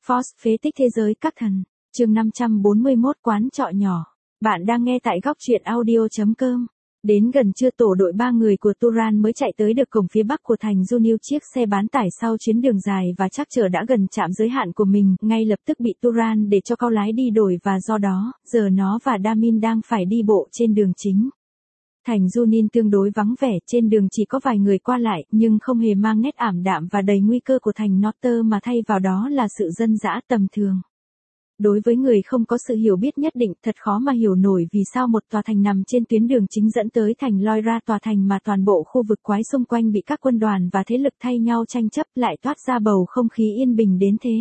Force phế tích thế giới các thần. Chương 541 quán trọ nhỏ. Bạn đang nghe tại góc truyện audio.com. Đến gần trưa tổ đội 3 người của Turan mới chạy tới được cổng phía bắc của thành Junil. Chiếc xe bán tải sau chuyến đường dài và chắc chở đã gần chạm giới hạn của mình, ngay lập tức bị Turan để cho cao lái đi đổi và do đó, giờ nó và Damin đang phải đi bộ trên đường chính. Thành Junin tương đối vắng vẻ, trên đường chỉ có vài người qua lại, nhưng không hề mang nét ảm đạm và đầy nguy cơ của thành Norter mà thay vào đó là sự dân dã tầm thường. Đối với người không có sự hiểu biết nhất định, thật khó mà hiểu nổi vì sao một tòa thành nằm trên tuyến đường chính dẫn tới thành Loira, tòa thành mà toàn bộ khu vực quái xung quanh bị các quân đoàn và thế lực thay nhau tranh chấp, lại toát ra bầu không khí yên bình đến thế.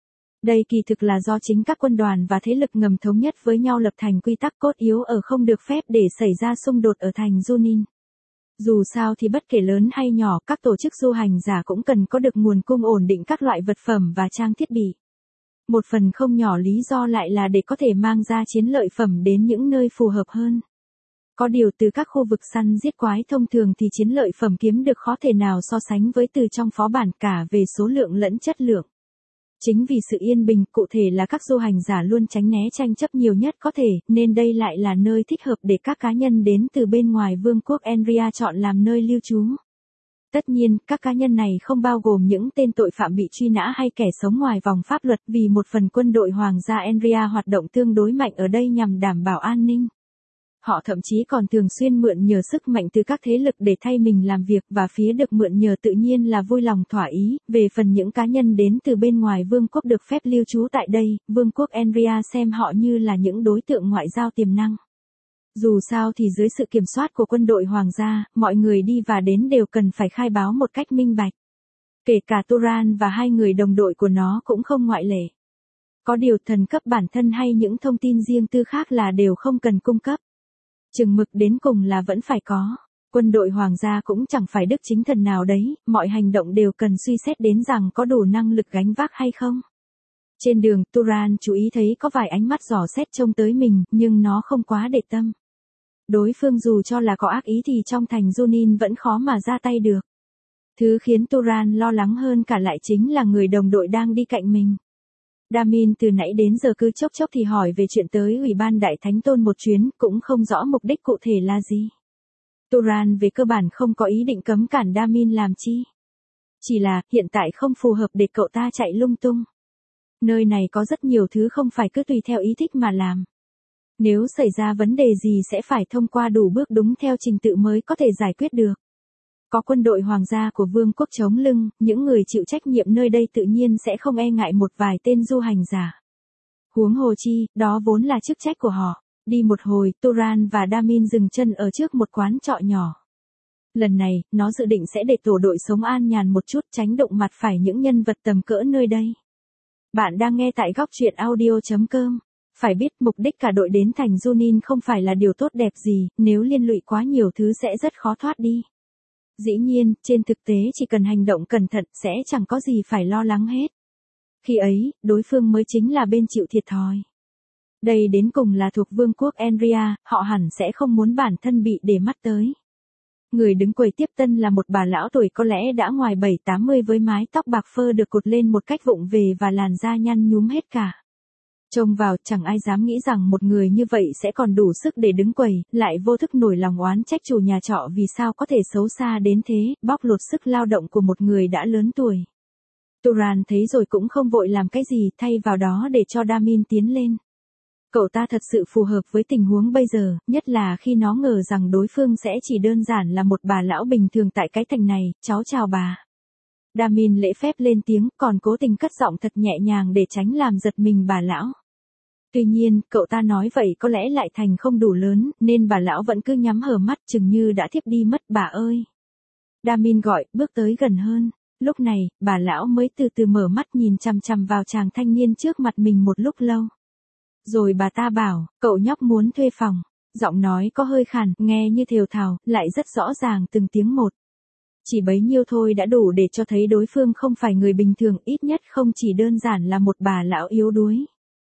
Đây kỳ thực là do chính các quân đoàn và thế lực ngầm thống nhất với nhau lập thành quy tắc cốt yếu ở không được phép để xảy ra xung đột ở thành Junin. Dù sao thì bất kể lớn hay nhỏ, các tổ chức du hành giả cũng cần có được nguồn cung ổn định các loại vật phẩm và trang thiết bị. Một phần không nhỏ lý do lại là để có thể mang ra chiến lợi phẩm đến những nơi phù hợp hơn. Có điều từ các khu vực săn giết quái thông thường thì chiến lợi phẩm kiếm được khó thể nào so sánh với từ trong phó bản cả về số lượng lẫn chất lượng. Chính vì sự yên bình, cụ thể là các du hành giả luôn tránh né tranh chấp nhiều nhất có thể, nên đây lại là nơi thích hợp để các cá nhân đến từ bên ngoài vương quốc Enria chọn làm nơi lưu trú. Tất nhiên, các cá nhân này không bao gồm những tên tội phạm bị truy nã hay kẻ sống ngoài vòng pháp luật, vì một phần quân đội hoàng gia Enria hoạt động tương đối mạnh ở đây nhằm đảm bảo an ninh. Họ thậm chí còn thường xuyên mượn nhờ sức mạnh từ các thế lực để thay mình làm việc, và phía được mượn nhờ tự nhiên là vui lòng thỏa ý. Về phần những cá nhân đến từ bên ngoài vương quốc được phép lưu trú tại đây, vương quốc Enria xem họ như là những đối tượng ngoại giao tiềm năng. Dù sao thì dưới sự kiểm soát của quân đội hoàng gia, mọi người đi và đến đều cần phải khai báo một cách minh bạch. Kể cả Turan và 2 người đồng đội của nó cũng không ngoại lệ. Có điều thần cấp bản thân hay những thông tin riêng tư khác là đều không cần cung cấp. Chừng mực đến cùng là vẫn phải có. Quân đội hoàng gia cũng chẳng phải đức chính thần nào đấy, mọi hành động đều cần suy xét đến rằng có đủ năng lực gánh vác hay không. Trên đường, Turan chú ý thấy có vài ánh mắt dò xét trông tới mình, nhưng nó không quá để tâm. Đối phương dù cho là có ác ý thì trong thành Junin vẫn khó mà ra tay được. Thứ khiến Turan lo lắng hơn cả lại chính là người đồng đội đang đi cạnh mình. Damin từ nãy đến giờ cứ chốc chốc thì hỏi về chuyện tới Ủy ban Đại Thánh Tôn một chuyến, cũng không rõ mục đích cụ thể là gì. Turan về cơ bản không có ý định cấm cản Damin làm chi. Chỉ là, hiện tại không phù hợp để cậu ta chạy lung tung. Nơi này có rất nhiều thứ không phải cứ tùy theo ý thích mà làm. Nếu xảy ra vấn đề gì sẽ phải thông qua đủ bước đúng theo trình tự mới có thể giải quyết được. Có quân đội hoàng gia của vương quốc chống lưng, những người chịu trách nhiệm nơi đây tự nhiên sẽ không e ngại một vài tên du hành giả. Huống hồ chi, đó vốn là chức trách của họ. Đi một hồi, Turan và Damin dừng chân ở trước một quán trọ nhỏ. Lần này, nó dự định sẽ để tổ đội sống an nhàn một chút, tránh đụng mặt phải những nhân vật tầm cỡ nơi đây. Bạn đang nghe tại góc truyện audio.com. Phải biết mục đích cả đội đến thành Junin không phải là điều tốt đẹp gì, nếu liên lụy quá nhiều thứ sẽ rất khó thoát đi. Dĩ nhiên, trên thực tế chỉ cần hành động cẩn thận sẽ chẳng có gì phải lo lắng hết. Khi ấy, đối phương mới chính là bên chịu thiệt thòi. Đây đến cùng là thuộc vương quốc Enria, họ hẳn sẽ không muốn bản thân bị để mắt tới. Người đứng quầy tiếp tân là một bà lão tuổi có lẽ đã ngoài 7-80 với mái tóc bạc phơ được cột lên một cách vụng về và làn da nhăn nhúm hết cả. Trông vào, chẳng ai dám nghĩ rằng một người như vậy sẽ còn đủ sức để đứng quầy, lại vô thức nổi lòng oán trách chủ nhà trọ vì sao có thể xấu xa đến thế, bóc lột sức lao động của một người đã lớn tuổi. Turan thấy rồi cũng không vội làm cái gì, thay vào đó để cho Damin tiến lên. Cậu ta thật sự phù hợp với tình huống bây giờ, nhất là khi nó ngờ rằng đối phương sẽ chỉ đơn giản là một bà lão bình thường tại cái thành này. Cháu chào bà. Damin lễ phép lên tiếng, còn cố tình cất giọng thật nhẹ nhàng để tránh làm giật mình bà lão. Tuy nhiên, cậu ta nói vậy có lẽ lại thành không đủ lớn, nên bà lão vẫn cứ nhắm hờ mắt chừng như đã thiếp đi mất. Bà ơi! Damin gọi, bước tới gần hơn. Lúc này, bà lão mới từ từ mở mắt nhìn chằm chằm vào chàng thanh niên trước mặt mình một lúc lâu. Rồi bà ta bảo, cậu nhóc muốn thuê phòng. Giọng nói có hơi khàn, nghe như thều thào, lại rất rõ ràng từng tiếng một. Chỉ bấy nhiêu thôi đã đủ để cho thấy đối phương không phải người bình thường, ít nhất không chỉ đơn giản là một bà lão yếu đuối.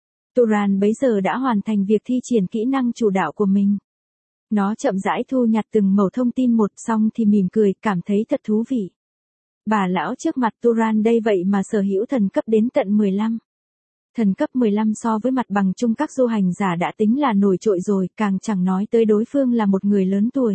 Turan bấy giờ đã hoàn thành việc thi triển kỹ năng chủ đạo của mình. Nó chậm rãi thu nhặt từng mẩu thông tin một, xong thì mỉm cười, cảm thấy thật thú vị. Bà lão trước mặt Turan đây vậy mà sở hữu thần cấp đến tận 15. Thần cấp 15 so với mặt bằng chung các du hành giả đã tính là nổi trội rồi, càng chẳng nói tới đối phương là một người lớn tuổi.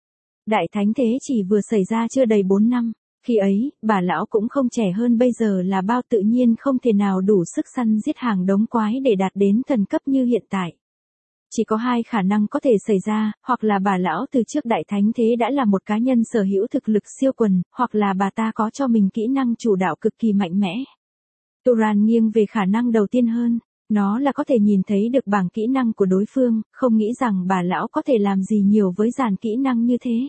Đại thánh thế chỉ vừa xảy ra chưa đầy 4 năm, khi ấy, bà lão cũng không trẻ hơn bây giờ là bao, tự nhiên không thể nào đủ sức săn giết hàng đống quái để đạt đến thần cấp như hiện tại. Chỉ có hai khả năng có thể xảy ra, hoặc là bà lão từ trước đại thánh thế đã là một cá nhân sở hữu thực lực siêu quần, hoặc là bà ta có cho mình kỹ năng chủ đạo cực kỳ mạnh mẽ. Turan nghiêng về khả năng đầu tiên hơn, nó là có thể nhìn thấy được bảng kỹ năng của đối phương, không nghĩ rằng bà lão có thể làm gì nhiều với dàn kỹ năng như thế.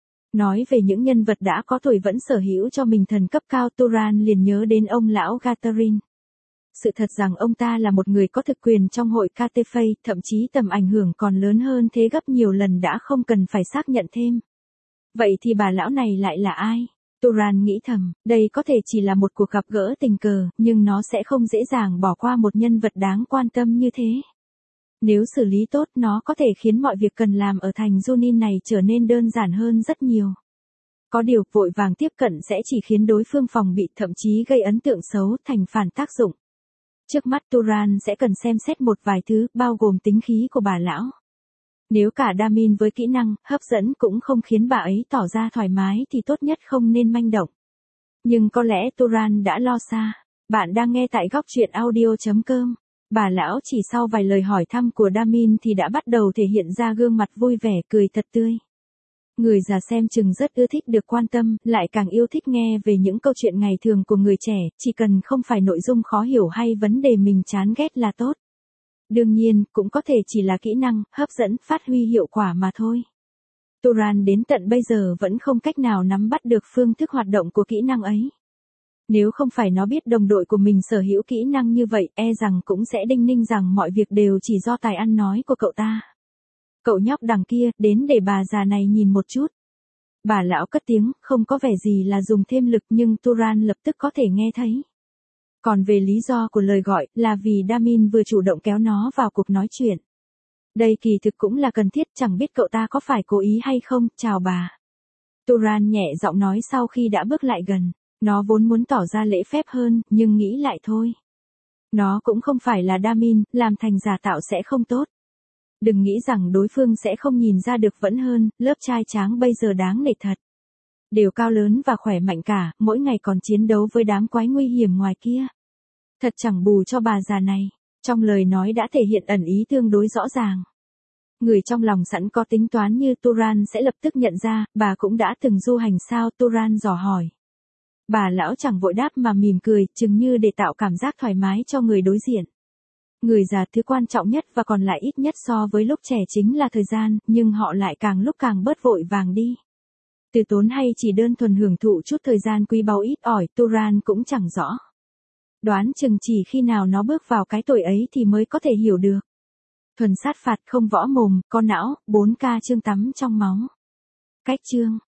Nói về những nhân vật đã có tuổi vẫn sở hữu cho mình thần cấp cao, Turan liền nhớ đến ông lão Gatarin. Sự thật rằng ông ta là một người có thực quyền trong hội Catefei, thậm chí tầm ảnh hưởng còn lớn hơn thế gấp nhiều lần đã không cần phải xác nhận thêm. Vậy thì bà lão này lại là ai? Turan nghĩ thầm, đây có thể chỉ là một cuộc gặp gỡ tình cờ, nhưng nó sẽ không dễ dàng bỏ qua một nhân vật đáng quan tâm như thế. Nếu xử lý tốt, nó có thể khiến mọi việc cần làm ở thành Junin này trở nên đơn giản hơn rất nhiều. Có điều, vội vàng tiếp cận sẽ chỉ khiến đối phương phòng bị, thậm chí gây ấn tượng xấu, thành phản tác dụng. Trước mắt Turan sẽ cần xem xét một vài thứ, bao gồm tính khí của bà lão. Nếu cả Damin với kỹ năng, hấp dẫn cũng không khiến bà ấy tỏ ra thoải mái thì tốt nhất không nên manh động. Nhưng có lẽ Turan đã lo xa. Bạn đang nghe tại góc truyện audio.com. Bà lão chỉ sau vài lời hỏi thăm của Damin thì đã bắt đầu thể hiện ra gương mặt vui vẻ, cười thật tươi. Người già xem chừng rất ưa thích được quan tâm, lại càng yêu thích nghe về những câu chuyện ngày thường của người trẻ, chỉ cần không phải nội dung khó hiểu hay vấn đề mình chán ghét là tốt. Đương nhiên, cũng có thể chỉ là kỹ năng, hấp dẫn, phát huy hiệu quả mà thôi. Turan đến tận bây giờ vẫn không cách nào nắm bắt được phương thức hoạt động của kỹ năng ấy. Nếu không phải nó biết đồng đội của mình sở hữu kỹ năng như vậy, e rằng cũng sẽ đinh ninh rằng mọi việc đều chỉ do tài ăn nói của cậu ta. Cậu nhóc đằng kia, đến để bà già này nhìn một chút. Bà lão cất tiếng, không có vẻ gì là dùng thêm lực nhưng Turan lập tức có thể nghe thấy. Còn về lý do của lời gọi, là vì Damin vừa chủ động kéo nó vào cuộc nói chuyện. Đây kỳ thực cũng là cần thiết, chẳng biết cậu ta có phải cố ý hay không, chào bà. Turan nhẹ giọng nói sau khi đã bước lại gần. Nó vốn muốn tỏ ra lễ phép hơn, nhưng nghĩ lại thôi. Nó cũng không phải là Damin, làm thành giả tạo sẽ không tốt. Đừng nghĩ rằng đối phương sẽ không nhìn ra được vẫn hơn, lớp trai tráng bây giờ đáng nể thật. Đều cao lớn và khỏe mạnh cả, mỗi ngày còn chiến đấu với đám quái nguy hiểm ngoài kia. Thật chẳng bù cho bà già này. Trong lời nói đã thể hiện ẩn ý tương đối rõ ràng. Người trong lòng sẵn có tính toán như Turan sẽ lập tức nhận ra, bà cũng đã từng du hành sao, Turan dò hỏi. Bà lão chẳng vội đáp mà mỉm cười, chừng như để tạo cảm giác thoải mái cho người đối diện. Người già thứ quan trọng nhất và còn lại ít nhất so với lúc trẻ chính là thời gian, nhưng họ lại càng lúc càng bớt vội vàng đi. Từ tốn hay chỉ đơn thuần hưởng thụ chút thời gian quý báu ít ỏi, Turan cũng chẳng rõ. Đoán chừng chỉ khi nào nó bước vào cái tuổi ấy thì mới có thể hiểu được. Thuần sát phạt không võ mồm, có não, 4K chương tắm trong máu. Cách chương.